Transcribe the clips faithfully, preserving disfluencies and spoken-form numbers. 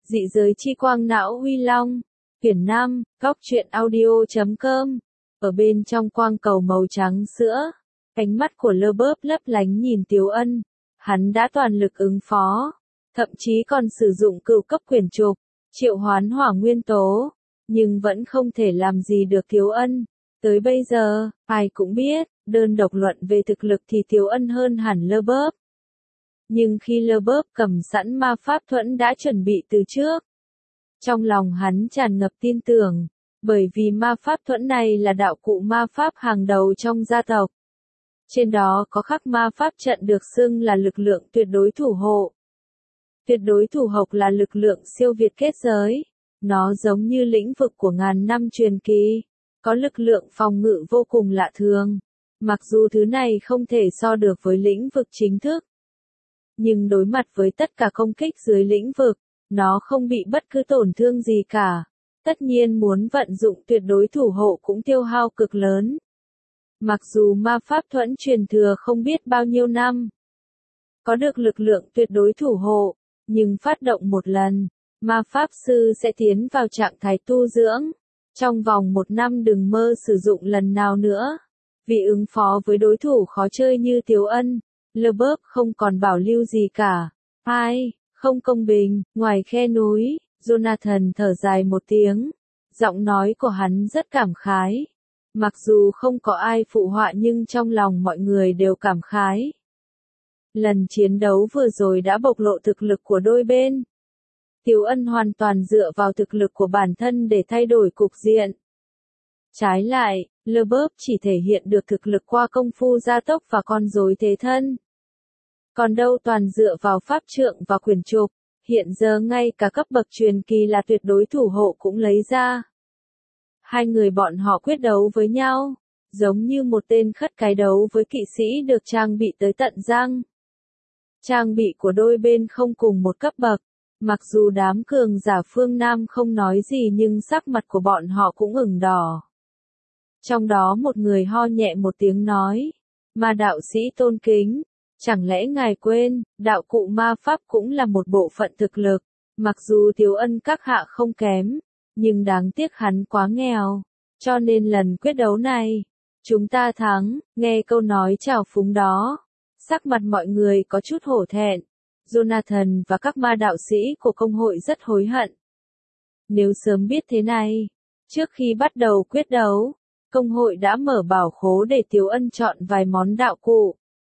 Dị giới chi quang não Huy Long, quyển năm, góc truyện audio chấm com. Ở bên trong quang cầu màu trắng sữa, ánh mắt của Lơ Bớp lấp lánh nhìn Tiếu Ân. Hắn đã toàn lực ứng phó, thậm chí còn sử dụng cửu cấp quyển trục, triệu hoán hỏa nguyên tố, nhưng vẫn không thể làm gì được Tiếu Ân. Tới bây giờ, ai cũng biết, đơn độc luận về thực lực thì Tiếu Ân hơn hẳn Lơ Bớp. Nhưng khi Lơ Bớp cầm sẵn ma pháp thuẫn đã chuẩn bị từ trước, trong lòng hắn tràn ngập tin tưởng, bởi vì ma pháp thuẫn này là đạo cụ ma pháp hàng đầu trong gia tộc. Trên đó có khắc ma pháp trận được xưng là lực lượng tuyệt đối thủ hộ. Tuyệt đối thủ hộ là lực lượng siêu việt kết giới, nó giống như lĩnh vực của ngàn năm truyền kỳ, có lực lượng phòng ngự vô cùng lạ thường. Mặc dù thứ này không thể so được với lĩnh vực chính thức, nhưng đối mặt với tất cả công kích dưới lĩnh vực, nó không bị bất cứ tổn thương gì cả. Tất nhiên muốn vận dụng tuyệt đối thủ hộ cũng tiêu hao cực lớn. Mặc dù ma pháp thuẫn truyền thừa không biết bao nhiêu năm, có được lực lượng tuyệt đối thủ hộ, nhưng phát động một lần, ma pháp sư sẽ tiến vào trạng thái tu dưỡng. Trong vòng một năm đừng mơ sử dụng lần nào nữa. Vì ứng phó với đối thủ khó chơi như Tiếu Ân, Lơ Bớp không còn bảo lưu gì cả. Ai, không công bình, ngoài khe núi, Jonathan thở dài một tiếng. Giọng nói của hắn rất cảm khái. Mặc dù không có ai phụ họa nhưng trong lòng mọi người đều cảm khái. Lần chiến đấu vừa rồi đã bộc lộ thực lực của đôi bên. Tiếu Ân hoàn toàn dựa vào thực lực của bản thân để thay đổi cục diện. Trái lại, Lơ Bớp chỉ thể hiện được thực lực qua công phu gia tốc và con rối thế thân. Còn đâu toàn dựa vào pháp trượng và quyển trục, hiện giờ ngay cả cấp bậc truyền kỳ là tuyệt đối thủ hộ cũng lấy ra. Hai người bọn họ quyết đấu với nhau, giống như một tên khất cái đấu với kỵ sĩ được trang bị tới tận răng. Trang bị của đôi bên không cùng một cấp bậc, mặc dù đám cường giả phương Nam không nói gì nhưng sắc mặt của bọn họ cũng ửng đỏ. Trong đó một người ho nhẹ một tiếng nói, mà đạo sĩ tôn kính, chẳng lẽ ngài quên, đạo cụ ma pháp cũng là một bộ phận thực lực, mặc dù Tiếu Ân các hạ không kém, nhưng đáng tiếc hắn quá nghèo, cho nên lần quyết đấu này, chúng ta thắng. Nghe câu nói trào phúng đó, sắc mặt mọi người có chút hổ thẹn. Jonathan và các ma đạo sĩ của công hội rất hối hận. Nếu sớm biết thế này, trước khi bắt đầu quyết đấu, công hội đã mở bảo khố để Tiếu Ân chọn vài món đạo cụ.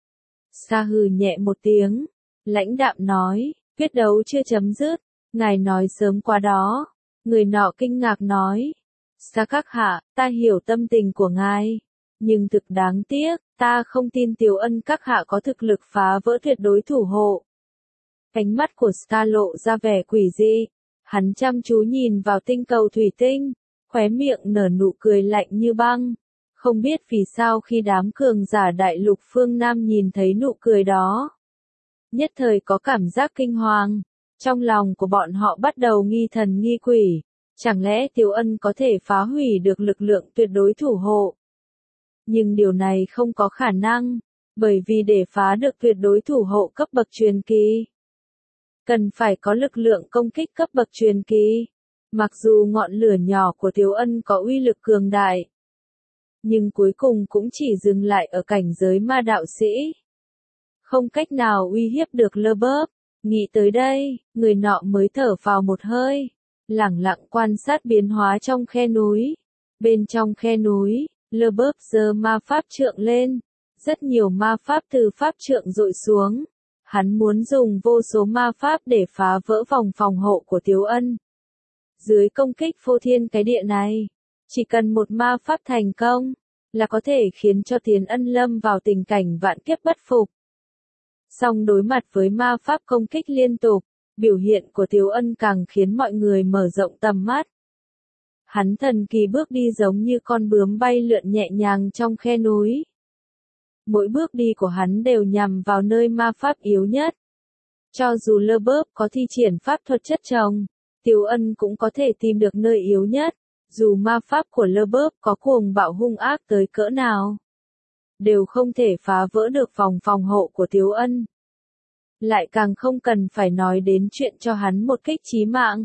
Sa hừ nhẹ một tiếng, lãnh đạm nói, quyết đấu chưa chấm dứt, ngài nói sớm quá đó. Người nọ kinh ngạc nói, Sa các hạ, ta hiểu tâm tình của ngài, nhưng thực đáng tiếc, ta không tin Tiếu Ân các hạ có thực lực phá vỡ tuyệt đối thủ hộ. Ánh mắt của Star lộ ra vẻ quỷ dị, hắn chăm chú nhìn vào tinh cầu thủy tinh, khóe miệng nở nụ cười lạnh như băng. Không biết vì sao khi đám cường giả đại lục phương Nam nhìn thấy nụ cười đó, nhất thời có cảm giác kinh hoàng. Trong lòng của bọn họ bắt đầu nghi thần nghi quỷ, chẳng lẽ Tiếu Ân có thể phá hủy được lực lượng tuyệt đối thủ hộ? Nhưng điều này không có khả năng, bởi vì để phá được tuyệt đối thủ hộ cấp bậc truyền kỳ, cần phải có lực lượng công kích cấp bậc truyền kỳ. Mặc dù ngọn lửa nhỏ của Tiếu Ân có uy lực cường đại, nhưng cuối cùng cũng chỉ dừng lại ở cảnh giới ma đạo sĩ, không cách nào uy hiếp được Lơ Bớp. Nghĩ tới đây, người nọ mới thở vào một hơi, lẳng lặng quan sát biến hóa trong khe núi. Bên trong khe núi, Lơ Bớp giơ ma pháp trượng lên, rất nhiều ma pháp từ pháp trượng dội xuống. Hắn muốn dùng vô số ma pháp để phá vỡ vòng phòng hộ của Tiếu Ân. Dưới công kích phô thiên cái địa này, chỉ cần một ma pháp thành công, là có thể khiến cho Tiền Ân lâm vào tình cảnh vạn kiếp bất phục. Song đối mặt với ma pháp công kích liên tục, biểu hiện của Tiếu Ân càng khiến mọi người mở rộng tầm mắt. Hắn thần kỳ bước đi giống như con bướm bay lượn nhẹ nhàng trong khe núi. Mỗi bước đi của hắn đều nhằm vào nơi ma pháp yếu nhất. Cho dù Lơ Bớp có thi triển pháp thuật chất chồng, Tiếu Ân cũng có thể tìm được nơi yếu nhất. Dù ma pháp của Lơ Bớp có cuồng bạo hung ác tới cỡ nào, đều không thể phá vỡ được vòng phòng hộ của Tiếu Ân. lại càng không cần phải nói đến chuyện cho hắn một kích chí mạng.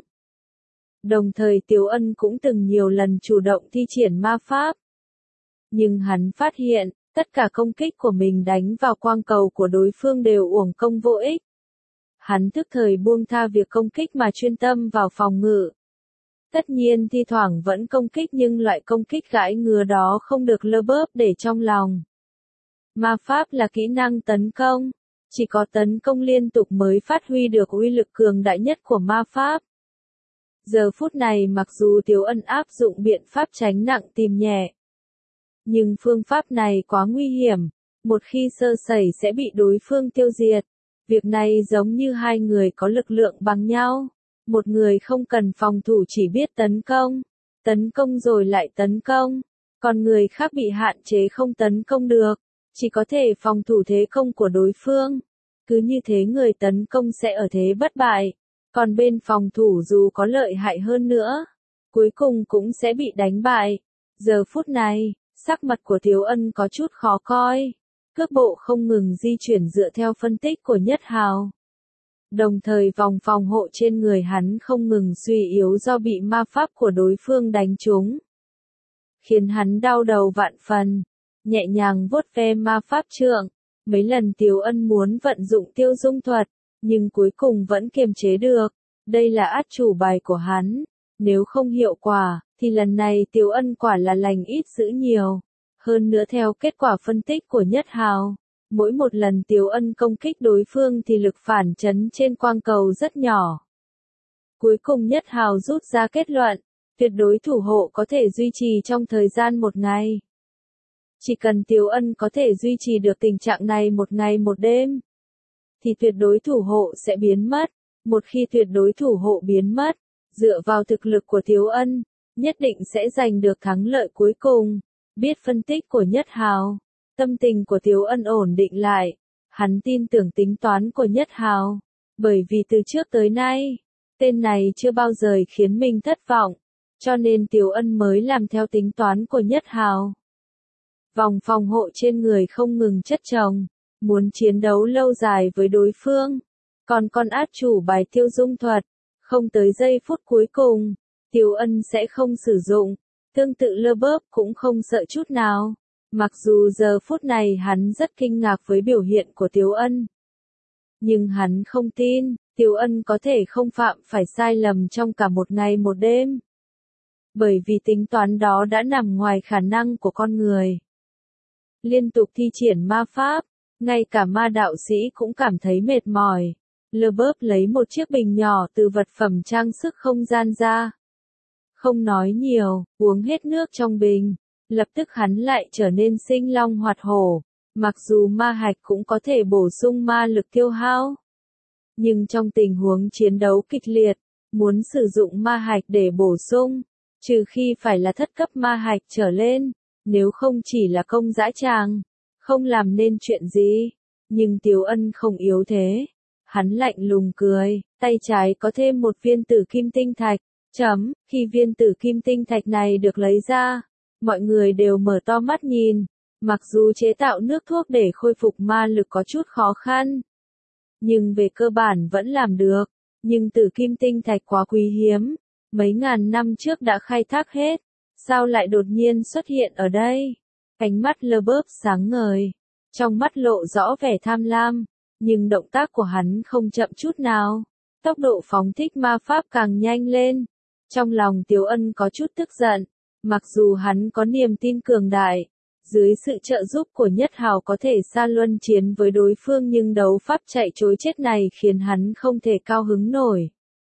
Đồng thời Tiếu Ân cũng từng nhiều lần chủ động thi triển ma pháp. Nhưng hắn phát hiện, tất cả công kích của mình đánh vào quang cầu của đối phương đều uổng công vô ích. Hắn tức thời buông tha việc công kích mà chuyên tâm vào phòng ngự. Tất nhiên thi thoảng vẫn công kích nhưng loại công kích gãi ngứa đó không được Leboeuf để trong lòng. Ma pháp là kỹ năng tấn công. Chỉ có tấn công liên tục mới phát huy được uy lực cường đại nhất của ma pháp. Giờ phút này mặc dù Tiếu Ân áp dụng biện pháp tránh nặng tìm nhẹ. Nhưng phương pháp này quá nguy hiểm. Một khi sơ sẩy sẽ bị đối phương tiêu diệt. Việc này giống như hai người có lực lượng bằng nhau. Một người không cần phòng thủ chỉ biết tấn công. Tấn công rồi lại tấn công. Còn người khác bị hạn chế không tấn công được. Chỉ có thể phòng thủ thế công của đối phương. Cứ như thế người tấn công sẽ ở thế bất bại. Còn bên phòng thủ dù có lợi hại hơn nữa, cuối cùng cũng sẽ bị đánh bại. Giờ phút này, sắc mặt của Tiếu Ân có chút khó coi. Cước bộ không ngừng di chuyển dựa theo phân tích của Nhất Hào. Đồng thời vòng phòng hộ trên người hắn không ngừng suy yếu do bị ma pháp của đối phương đánh trúng. Khiến hắn đau đầu vạn phần. Nhẹ nhàng vuốt ve ma pháp trượng. Mấy lần Tiếu Ân muốn vận dụng tiêu dung thuật, nhưng cuối cùng vẫn kiềm chế được. Đây là át chủ bài của hắn. Nếu không hiệu quả, thì lần này Tiếu Ân quả là lành ít dữ nhiều. Hơn nữa theo kết quả phân tích của Nhất Hào, mỗi một lần Tiếu Ân công kích đối phương thì lực phản chấn trên quang cầu rất nhỏ. Cuối cùng Nhất Hào rút ra kết luận, tuyệt đối thủ hộ có thể duy trì trong thời gian một ngày. Chỉ cần Tiếu Ân có thể duy trì được tình trạng này một ngày một đêm, thì tuyệt đối thủ hộ sẽ biến mất. Một khi tuyệt đối thủ hộ biến mất, dựa vào thực lực của Tiếu Ân, nhất định sẽ giành được thắng lợi cuối cùng. Biết phân tích của Nhất Hào, tâm tình của Tiếu Ân ổn định lại. Hắn tin tưởng tính toán của Nhất Hào, bởi vì từ trước tới nay, tên này chưa bao giờ khiến mình thất vọng, cho nên Tiếu Ân mới làm theo tính toán của Nhất Hào. Vòng phòng hộ trên người không ngừng chất chồng, muốn chiến đấu lâu dài với đối phương. Còn con át chủ bài tiêu dung thuật, không tới giây phút cuối cùng, Tiếu Ân sẽ không sử dụng. Tương tự Leboeuf cũng không sợ chút nào. Mặc dù giờ phút này hắn rất kinh ngạc với biểu hiện của Tiếu Ân. Nhưng hắn không tin, Tiếu Ân có thể không phạm phải sai lầm trong cả một ngày một đêm. Bởi vì tính toán đó đã nằm ngoài khả năng của con người. Liên tục thi triển ma pháp, ngay cả ma đạo sĩ cũng cảm thấy mệt mỏi. Leboeuf lấy một chiếc bình nhỏ từ vật phẩm trang sức không gian ra. Không nói nhiều, uống hết nước trong bình. Lập tức hắn lại trở nên sinh long hoạt hổ. Mặc dù ma hạch cũng có thể bổ sung ma lực tiêu hao. Nhưng trong tình huống chiến đấu kịch liệt, muốn sử dụng ma hạch để bổ sung, trừ khi phải là thất cấp ma hạch trở lên, nếu không chỉ là công dã tràng, không làm nên chuyện gì. Nhưng Tiếu Ân không yếu thế. Hắn lạnh lùng cười, tay trái có thêm một viên tử kim tinh thạch. Chấm, khi viên tử kim tinh thạch này được lấy ra, mọi người đều mở to mắt nhìn. Mặc dù chế tạo nước thuốc để khôi phục ma lực có chút khó khăn, nhưng về cơ bản vẫn làm được. Nhưng tử kim tinh thạch quá quý hiếm, mấy ngàn năm trước đã khai thác hết, sao lại đột nhiên xuất hiện ở đây? Ánh mắt Leboeuf sáng ngời, trong mắt lộ rõ vẻ tham lam, nhưng động tác của hắn không chậm chút nào. Tốc độ phóng thích ma pháp càng nhanh lên. Trong lòng Tiếu Ân có chút tức giận, mặc dù hắn có niềm tin cường đại, dưới sự trợ giúp của Nhất Hào có thể xa luân chiến với đối phương, nhưng đấu pháp chạy trối chết này khiến hắn không thể cao hứng nổi.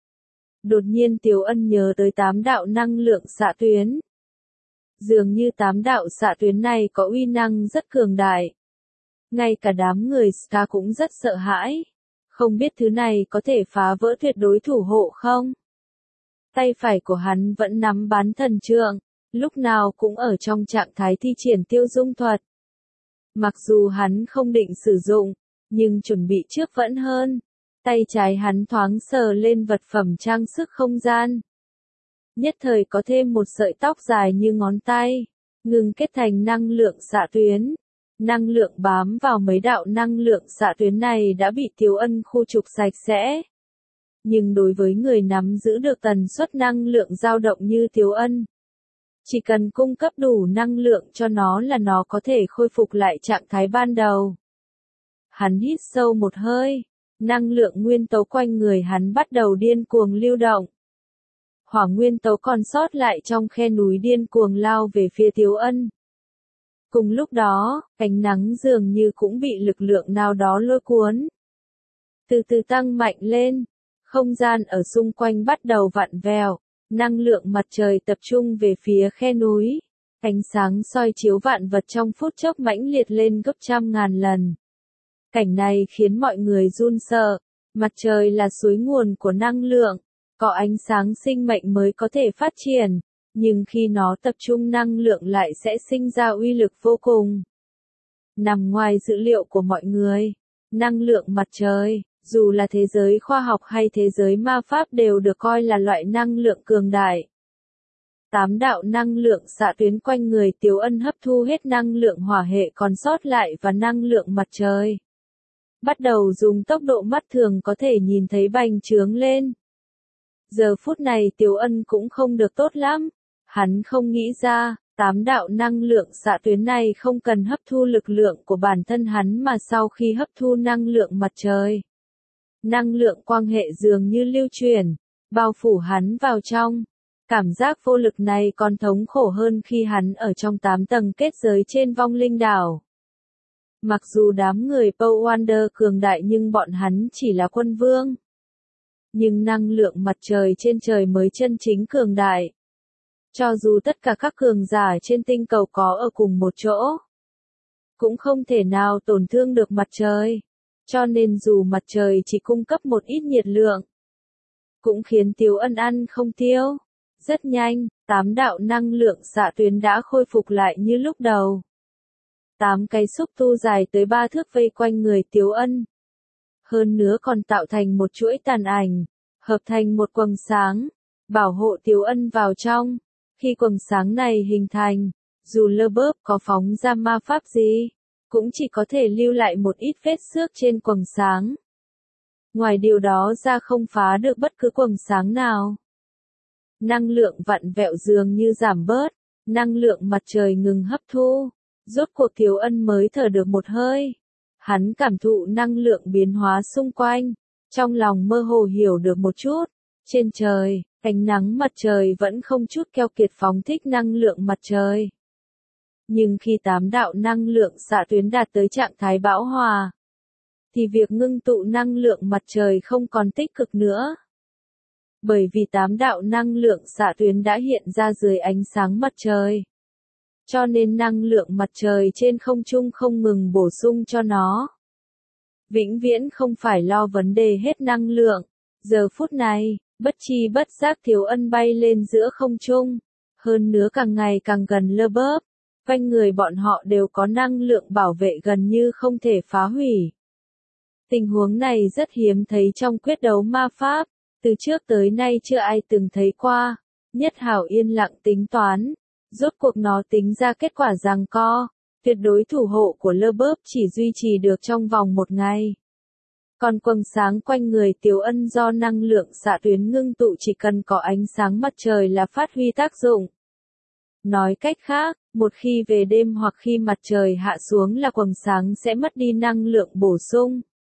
Đột nhiên Tiếu Ân nhớ tới tám đạo năng lượng xạ tuyến. Dường như tám đạo xạ tuyến này có uy năng rất cường đại. Ngay cả đám người Ska cũng rất sợ hãi. Không biết thứ này có thể phá vỡ tuyệt đối thủ hộ không? Tay phải của hắn vẫn nắm bán thần trượng, lúc nào cũng ở trong trạng thái thi triển tiêu dung thuật. Mặc dù hắn không định sử dụng, nhưng chuẩn bị trước vẫn hơn. Tay trái hắn thoáng sờ lên vật phẩm trang sức không gian. Nhất thời có thêm một sợi tóc dài như ngón tay, ngừng kết thành năng lượng xạ tuyến. Năng lượng bám vào mấy đạo năng lượng xạ tuyến này đã bị Tiếu Ân khu trục sạch sẽ. Nhưng đối với người nắm giữ được tần suất năng lượng dao động như Tiếu Ân, chỉ cần cung cấp đủ năng lượng cho nó là nó có thể khôi phục lại trạng thái ban đầu. Hắn hít sâu một hơi, năng lượng nguyên tố quanh người hắn bắt đầu điên cuồng lưu động. Hỏa nguyên tố còn sót lại trong khe núi điên cuồng lao về phía Tiếu Ân. Cùng lúc đó, ánh nắng dường như cũng bị lực lượng nào đó lôi cuốn. Từ từ tăng mạnh lên, không gian ở xung quanh bắt đầu vặn vẹo, năng lượng mặt trời tập trung về phía khe núi. Ánh sáng soi chiếu vạn vật trong phút chốc mãnh liệt lên gấp trăm ngàn lần. Cảnh này khiến mọi người run sợ. Mặt trời là suối nguồn của năng lượng, có ánh sáng sinh mệnh mới có thể phát triển, nhưng khi nó tập trung năng lượng lại sẽ sinh ra uy lực vô cùng. Nằm ngoài dữ liệu của mọi người, năng lượng mặt trời, dù là thế giới khoa học hay thế giới ma pháp đều được coi là loại năng lượng cường đại. Tám đạo năng lượng xạ tuyến quanh người Tiếu Ân hấp thu hết năng lượng hỏa hệ còn sót lại và năng lượng mặt trời. Bắt đầu dùng tốc độ mắt thường có thể nhìn thấy bành trướng lên. Giờ phút này Tiếu Ân cũng không được tốt lắm. Hắn không nghĩ ra, tám đạo năng lượng xạ tuyến này không cần hấp thu lực lượng của bản thân hắn mà sau khi hấp thu năng lượng mặt trời. Năng lượng quang hệ dường như lưu chuyển, bao phủ hắn vào trong. Cảm giác vô lực này còn thống khổ hơn khi hắn ở trong tám tầng kết giới trên vong linh đảo. Mặc dù đám người Paul Wander cường đại nhưng bọn hắn chỉ là quân vương. Nhưng năng lượng mặt trời trên trời mới chân chính cường đại. Cho dù tất cả các cường giả trên tinh cầu có ở cùng một chỗ, cũng không thể nào tổn thương được mặt trời. Cho nên dù mặt trời chỉ cung cấp một ít nhiệt lượng, cũng khiến Tiếu Ân ăn không tiêu. Rất nhanh, tám đạo năng lượng xạ tuyến đã khôi phục lại như lúc đầu. Tám cái xúc tu dài tới ba thước vây quanh người Tiếu Ân. Hơn nữa còn tạo thành một chuỗi tàn ảnh, hợp thành một quầng sáng, bảo hộ Tiếu Ân vào trong. Khi quầng sáng này hình thành, dù lơ bớp có phóng ra ma pháp gì, cũng chỉ có thể lưu lại một ít vết xước trên quầng sáng. Ngoài điều đó ra không phá được bất cứ quầng sáng nào. Năng lượng vặn vẹo dường như giảm bớt, năng lượng mặt trời ngừng hấp thu. Rốt cuộc Tiếu Ân mới thở được một hơi. Hắn cảm thụ năng lượng biến hóa xung quanh, trong lòng mơ hồ hiểu được một chút. Trên trời, ánh nắng mặt trời vẫn không chút keo kiệt phóng thích năng lượng mặt trời. Nhưng khi tám đạo năng lượng xạ tuyến đạt tới trạng thái bão hòa, thì việc ngưng tụ năng lượng mặt trời không còn tích cực nữa. Bởi vì tám đạo năng lượng xạ tuyến đã hiện ra dưới ánh sáng mặt trời. Cho nên năng lượng mặt trời trên không trung không ngừng bổ sung cho nó. Vĩnh viễn không phải lo vấn đề hết năng lượng. Giờ phút này, bất chi bất giác Tiếu Ân bay lên giữa không trung. Hơn nữa càng ngày càng gần lơ bớp. Quanh người bọn họ đều có năng lượng bảo vệ gần như không thể phá hủy. Tình huống này rất hiếm thấy trong quyết đấu ma pháp. Từ trước tới nay chưa ai từng thấy qua. Nhất Hảo yên lặng tính toán. Rốt cuộc nó tính ra kết quả giằng co, tuyệt đối thủ hộ của lơ bớp chỉ duy trì được trong vòng một ngày. Còn quầng sáng quanh người Tiếu Ân do năng lượng xạ tuyến ngưng tụ chỉ cần có ánh sáng mặt trời là phát huy tác dụng. Nói cách khác, một khi về đêm hoặc khi mặt trời hạ xuống là quầng sáng sẽ mất đi năng lượng bổ sung.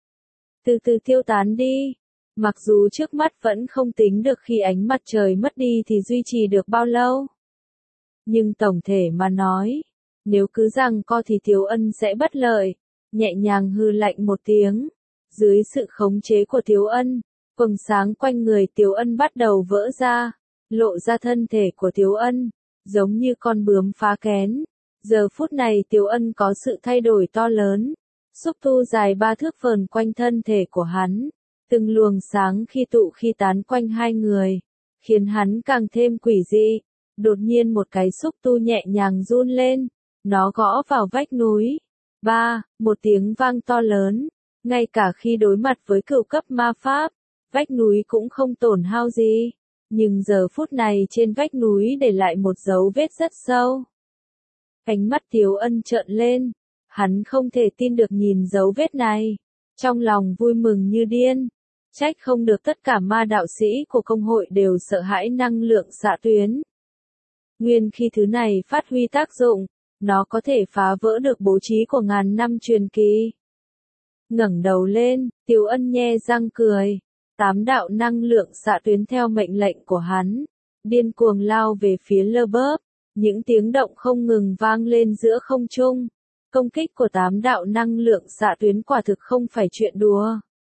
Từ từ tiêu tán đi. Mặc dù trước mắt vẫn không tính được khi ánh mặt trời mất đi thì duy trì được bao lâu. Nhưng tổng thể mà nói, nếu cứ giằng co thì Tiếu Ân sẽ bất lợi. Nhẹ nhàng hừ lạnh một tiếng. Dưới sự khống chế của Tiếu Ân, quầng sáng quanh người Tiếu Ân bắt đầu vỡ ra, lộ ra thân thể của Tiếu Ân, giống như con bướm phá kén. Giờ phút này Tiếu Ân có sự thay đổi to lớn. Xúc tu dài ba thước vờn quanh thân thể của hắn. Từng luồng sáng khi tụ khi tán quanh hai người, khiến hắn càng thêm quỷ dị. Đột nhiên một cái xúc tu nhẹ nhàng run lên, nó gõ vào vách núi. Ba, một tiếng vang to lớn, ngay cả khi đối mặt với cựu cấp ma pháp, vách núi cũng không tổn hao gì. Nhưng giờ phút này trên vách núi để lại một dấu vết rất sâu. Ánh mắt Tiếu Ân trợn lên, Hắn không thể tin được nhìn dấu vết này. Trong lòng vui mừng như điên. Trách không được tất cả ma đạo sĩ của công hội đều sợ hãi năng lượng xạ tuyến. Nguyên khi thứ này phát huy tác dụng, nó có thể phá vỡ được bố trí của ngàn năm truyền kỳ. Ngẩng đầu lên, Tiếu Ân nhe răng cười. Tám đạo năng lượng xạ tuyến theo mệnh lệnh của hắn, điên cuồng lao về phía Leboeuf. Những tiếng động không ngừng vang lên giữa không trung. Công kích của tám đạo năng lượng xạ tuyến quả thực không phải chuyện đùa.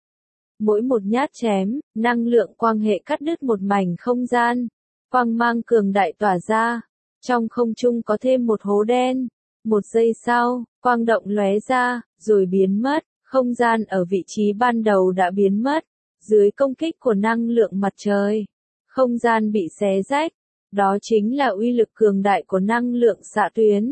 Mỗi một nhát chém, năng lượng quang hệ cắt đứt một mảnh không gian. Quang mang cường đại tỏa ra. Trong không trung có thêm một hố đen. Một giây sau, quang động lóe ra, rồi biến mất. Không gian ở vị trí ban đầu đã biến mất. Dưới công kích của năng lượng mặt trời, không gian bị xé rách. Đó chính là uy lực cường đại của năng lượng xạ tuyến.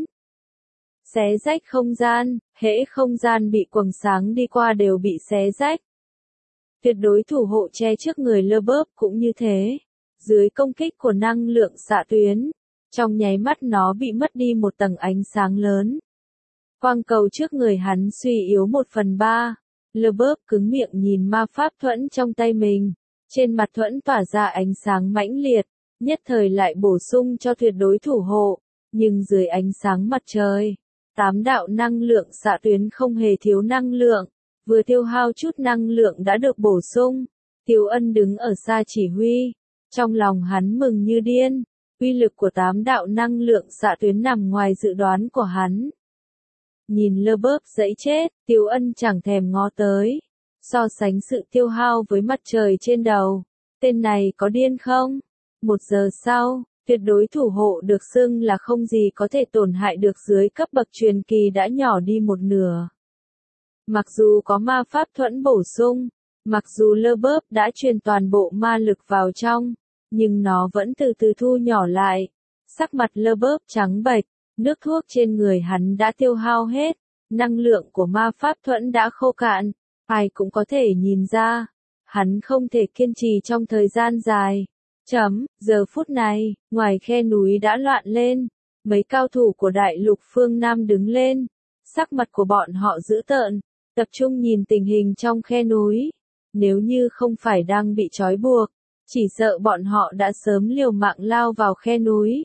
Xé rách không gian, hễ không gian bị quầng sáng đi qua đều bị xé rách. Tuyệt đối thủ hộ che trước người Leboeuf cũng như thế. Dưới công kích của năng lượng xạ tuyến, trong nháy mắt nó bị mất đi một tầng ánh sáng lớn. Quang cầu trước người hắn suy yếu một phần ba. Leboeuf cứng miệng nhìn ma pháp thuẫn trong tay mình. Trên mặt thuẫn tỏa ra ánh sáng mãnh liệt, nhất thời lại bổ sung cho tuyệt đối thủ hộ. Nhưng dưới ánh sáng mặt trời, tám đạo năng lượng xạ tuyến không hề thiếu năng lượng. Vừa tiêu hao chút năng lượng đã được bổ sung. Tiếu Ân đứng ở xa chỉ huy. Trong lòng hắn mừng như điên. Uy lực của tám đạo năng lượng xạ tuyến nằm ngoài dự đoán của hắn. Nhìn Leboeuf dẫy chết, Tiếu Ân chẳng thèm ngó tới. So sánh sự tiêu hao với mặt trời trên đầu. Tên này có điên không? Một giờ sau, tuyệt đối thủ hộ được xưng là không gì có thể tổn hại được dưới cấp bậc truyền kỳ đã nhỏ đi một nửa. Mặc dù có ma pháp thuẫn bổ sung, mặc dù Leboeuf đã truyền toàn bộ ma lực vào trong, nhưng nó vẫn từ từ thu nhỏ lại. Sắc mặt Leboeuf trắng bệch, nước thuốc trên người hắn đã tiêu hao hết, năng lượng của ma pháp thuẫn đã khô cạn, ai cũng có thể nhìn ra, hắn không thể kiên trì trong thời gian dài. Chấm, giờ phút này, ngoài khe núi đã loạn lên, mấy cao thủ của đại lục phương Nam đứng lên, sắc mặt của bọn họ dữ tợn, tập trung nhìn tình hình trong khe núi. Nếu như không phải đang bị trói buộc, chỉ sợ bọn họ đã sớm liều mạng lao vào khe núi.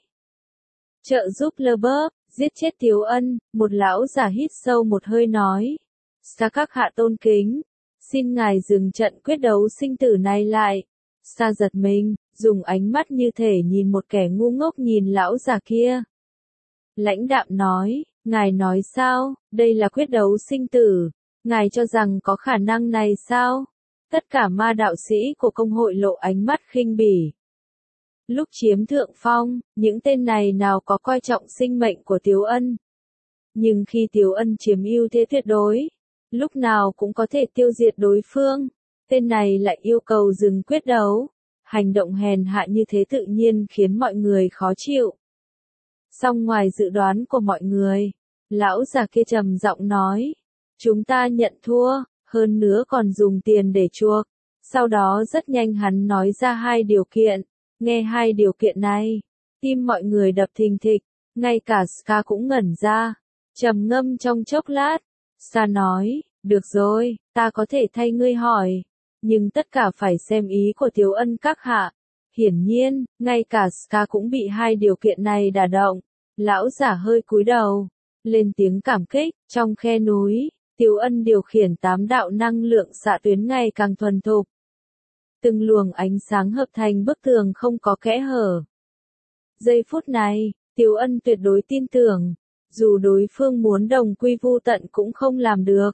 Trợ giúp Leboeuf, giết chết Tiếu Ân, một lão giả hít sâu một hơi nói. Sa các hạ tôn kính, xin ngài dừng trận quyết đấu sinh tử này lại. Sa giật mình, dùng ánh mắt như thể nhìn một kẻ ngu ngốc nhìn lão già kia. Lãnh đạm nói, ngài nói sao, đây là quyết đấu sinh tử, ngài cho rằng có khả năng này sao? Tất cả ma đạo sĩ của công hội lộ ánh mắt khinh bỉ. Lúc chiếm thượng phong, những tên này nào có coi trọng sinh mệnh của Tiếu Ân. Nhưng khi Tiếu Ân chiếm ưu thế tuyệt đối, lúc nào cũng có thể tiêu diệt đối phương, tên này lại yêu cầu dừng quyết đấu. Hành động hèn hạ như thế tự nhiên khiến mọi người khó chịu. Song ngoài dự đoán của mọi người, lão già kia trầm giọng nói, chúng ta nhận thua, hơn nữa còn dùng tiền để chuộc. Sau đó rất nhanh hắn nói ra hai điều kiện, nghe hai điều kiện này, tim mọi người đập thình thịch, ngay cả Ska cũng ngẩn ra, trầm ngâm trong chốc lát. Ska nói, được rồi, ta có thể thay ngươi hỏi. Nhưng tất cả phải xem ý của Tiếu Ân các hạ. Hiển nhiên, ngay cả Ska cũng bị hai điều kiện này đả động. Lão giả hơi cúi đầu, lên tiếng cảm kích. Trong khe núi, Tiếu Ân điều khiển tám đạo năng lượng xạ tuyến ngày càng thuần thục. Từng luồng ánh sáng hợp thành bức tường không có kẽ hở. Giây phút này, Tiếu Ân tuyệt đối tin tưởng, dù đối phương muốn đồng quy vu tận cũng không làm được.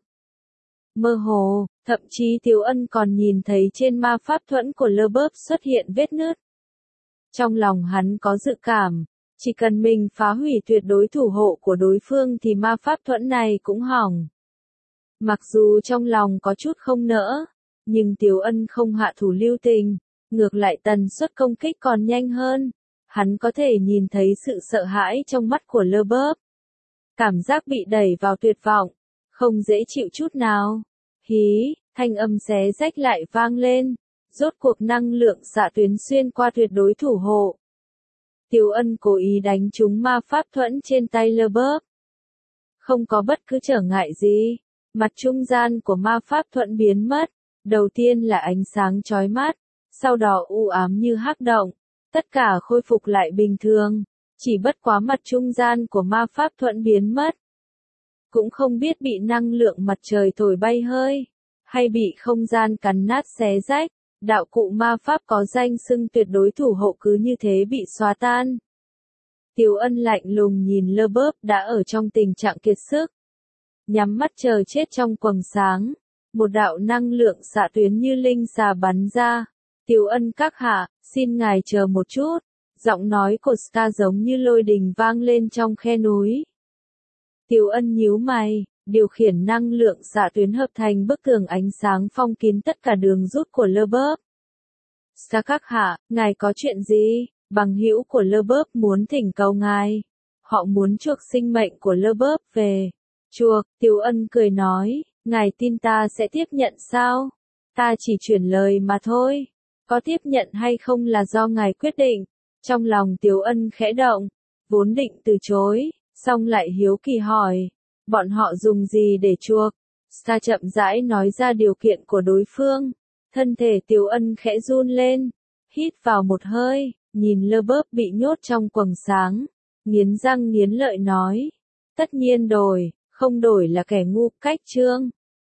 Mơ hồ, thậm chí Tiếu Ân còn nhìn thấy trên ma pháp thuẫn của Leboeuf xuất hiện vết nứt. Trong lòng hắn có dự cảm, chỉ cần mình phá hủy tuyệt đối thủ hộ của đối phương thì ma pháp thuẫn này cũng hỏng. Mặc dù trong lòng có chút không nỡ, nhưng Tiếu Ân không hạ thủ lưu tình, ngược lại tần suất công kích còn nhanh hơn. Hắn có thể nhìn thấy sự sợ hãi trong mắt của Leboeuf. Cảm giác bị đẩy vào tuyệt vọng, không dễ chịu chút nào. Hí, thanh âm xé rách lại vang lên, rốt cuộc năng lượng xạ tuyến xuyên qua tuyệt đối thủ hộ. Tiếu Ân cố ý đánh trúng ma pháp thuẫn trên tay Leboeuf. Không có bất cứ trở ngại gì. Mặt trung gian của ma pháp thuẫn biến mất. Đầu tiên là ánh sáng chói mắt, sau đó u ám như hắc động. Tất cả khôi phục lại bình thường. Chỉ bất quá mặt trung gian của ma pháp thuẫn biến mất. Cũng không biết bị năng lượng mặt trời thổi bay hơi, hay bị không gian cắn nát xé rách. Đạo cụ ma pháp có danh xưng tuyệt đối thủ hộ cứ như thế bị xóa tan. Tiếu Ân lạnh lùng nhìn Leboeuf đã ở trong tình trạng kiệt sức. Nhắm mắt chờ chết trong quầng sáng. Một đạo năng lượng xạ tuyến như linh xà bắn ra. Tiếu Ân các hạ, xin ngài chờ một chút. Giọng nói của Scar giống như lôi đình vang lên trong khe núi. Tiếu Ân nhíu mày, điều khiển năng lượng xạ tuyến hợp thành bức tường ánh sáng phong kín tất cả đường rút của Leboeuf. Scar các hạ, ngài có chuyện gì? Bằng hữu của Leboeuf muốn thỉnh cầu ngài. Họ muốn chuộc sinh mệnh của Leboeuf về. Chuộc, Tiếu Ân cười nói, ngài tin ta sẽ tiếp nhận sao? Ta chỉ chuyển lời mà thôi. Có tiếp nhận hay không là do ngài quyết định. Trong lòng Tiếu Ân khẽ động, vốn định từ chối, xong lại hiếu kỳ hỏi, bọn họ dùng gì để chuộc? Scar chậm rãi nói ra điều kiện của đối phương. Thân thể Tiếu Ân khẽ run lên, hít vào một hơi, nhìn Leboeuf bị nhốt trong quầng sáng, nghiến răng nghiến lợi nói, tất nhiên đổi, không đổi là kẻ ngu, cách trương.